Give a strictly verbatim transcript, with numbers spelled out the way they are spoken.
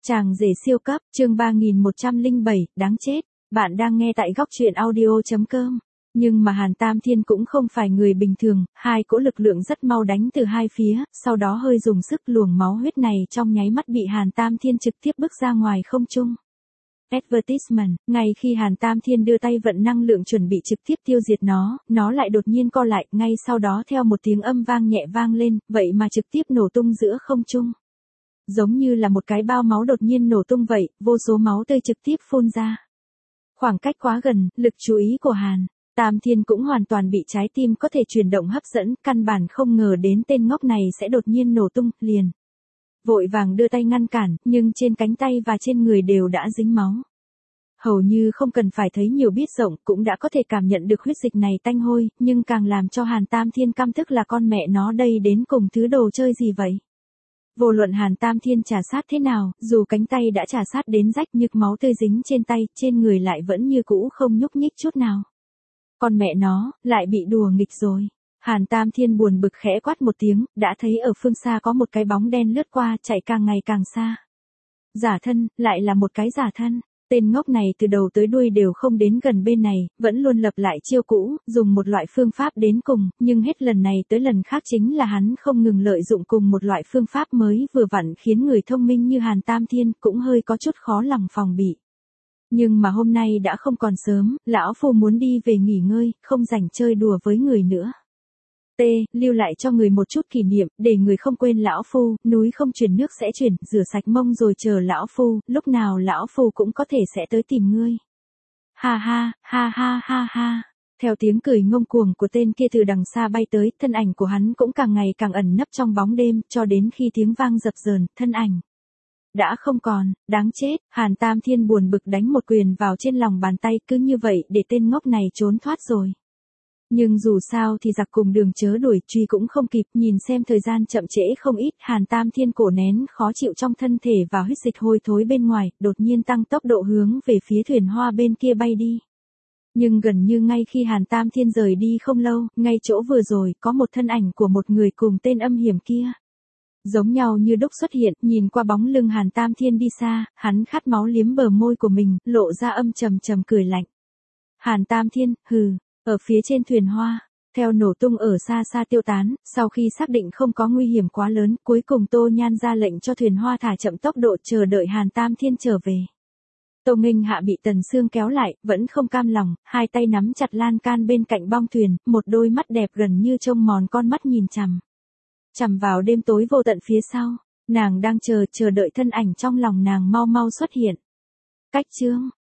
Chàng rể siêu cấp, chương ba nghìn một trăm lẻ bảy, đáng chết. Bạn đang nghe tại góc truyện audio chấm com. Nhưng mà Hàn Tam Thiên cũng không phải người bình thường, hai cỗ lực lượng rất mau đánh từ hai phía, sau đó hơi dùng sức luồng máu huyết này trong nháy mắt bị Hàn Tam Thiên trực tiếp bước ra ngoài không trung. Advertisement, ngay khi Hàn Tam Thiên đưa tay vận năng lượng chuẩn bị trực tiếp tiêu diệt nó, nó lại đột nhiên co lại, ngay sau đó theo một tiếng âm vang nhẹ vang lên, vậy mà trực tiếp nổ tung giữa không trung. Giống như là một cái bao máu đột nhiên nổ tung vậy, vô số máu tươi trực tiếp phun ra. Khoảng cách quá gần, lực chú ý của Hàn Tam Thiên cũng hoàn toàn bị trái tim có thể chuyển động hấp dẫn, căn bản không ngờ đến tên ngốc này sẽ đột nhiên nổ tung, liền. Vội vàng đưa tay ngăn cản, nhưng trên cánh tay và trên người đều đã dính máu. Hầu như không cần phải thấy nhiều biết rộng cũng đã có thể cảm nhận được huyết dịch này tanh hôi, nhưng càng làm cho Hàn Tam Thiên căm tức là con mẹ nó đây đến cùng thứ đồ chơi gì vậy. Vô luận Hàn Tam Thiên trả sát thế nào, dù cánh tay đã trả sát đến rách nhức máu tươi dính trên tay, trên người lại vẫn như cũ không nhúc nhích chút nào. Con mẹ nó, lại bị đùa nghịch rồi. Hàn Tam Thiên buồn bực khẽ quát một tiếng, đã thấy ở phương xa có một cái bóng đen lướt qua, chạy càng ngày càng xa. Giả thân, lại là một cái giả thân. Tên ngốc này từ đầu tới đuôi đều không đến gần bên này, vẫn luôn lập lại chiêu cũ, dùng một loại phương pháp đến cùng, nhưng hết lần này tới lần khác chính là hắn không ngừng lợi dụng cùng một loại phương pháp mới vừa vặn khiến người thông minh như Hàn Tam Thiên cũng hơi có chút khó lòng phòng bị. Nhưng mà hôm nay đã không còn sớm, lão phu muốn đi về nghỉ ngơi, không rảnh chơi đùa với người nữa. T. Lưu lại cho người một chút kỷ niệm, để người không quên lão phu, núi không chuyển nước sẽ chuyển, rửa sạch mông rồi chờ lão phu, lúc nào lão phu cũng có thể sẽ tới tìm ngươi. Ha ha, ha ha ha ha. Theo tiếng cười ngông cuồng của tên kia từ đằng xa bay tới, thân ảnh của hắn cũng càng ngày càng ẩn nấp trong bóng đêm, cho đến khi tiếng vang dập dờn, thân ảnh đã không còn, đáng chết. Hàn Tam Thiên buồn bực đánh một quyền vào trên lòng bàn tay, cứ như vậy để tên ngốc này trốn thoát rồi. Nhưng dù sao thì giặc cùng đường chớ đuổi, truy cũng không kịp, nhìn xem thời gian chậm trễ không ít, Hàn Tam Thiên cổ nén khó chịu trong thân thể và huyết dịch hôi thối bên ngoài, đột nhiên tăng tốc độ hướng về phía thuyền hoa bên kia bay đi. Nhưng gần như ngay khi Hàn Tam Thiên rời đi không lâu, ngay chỗ vừa rồi, có một thân ảnh của một người cùng tên âm hiểm kia. Giống nhau như đúc xuất hiện, nhìn qua bóng lưng Hàn Tam Thiên đi xa, hắn khát máu liếm bờ môi của mình, lộ ra âm trầm trầm cười lạnh. Hàn Tam Thiên, hừ. Ở phía trên thuyền hoa, theo nổ tung ở xa xa tiêu tán, sau khi xác định không có nguy hiểm quá lớn, cuối cùng Tô Nhan ra lệnh cho thuyền hoa thả chậm tốc độ chờ đợi Hàn Tam Thiên trở về. Tô Nghênh Hạ bị Tần Sương kéo lại, vẫn không cam lòng, hai tay nắm chặt lan can bên cạnh bong thuyền, một đôi mắt đẹp gần như trông mòn con mắt nhìn chằm. Chằm vào đêm tối vô tận phía sau, nàng đang chờ chờ đợi thân ảnh trong lòng nàng mau mau xuất hiện. Cách chương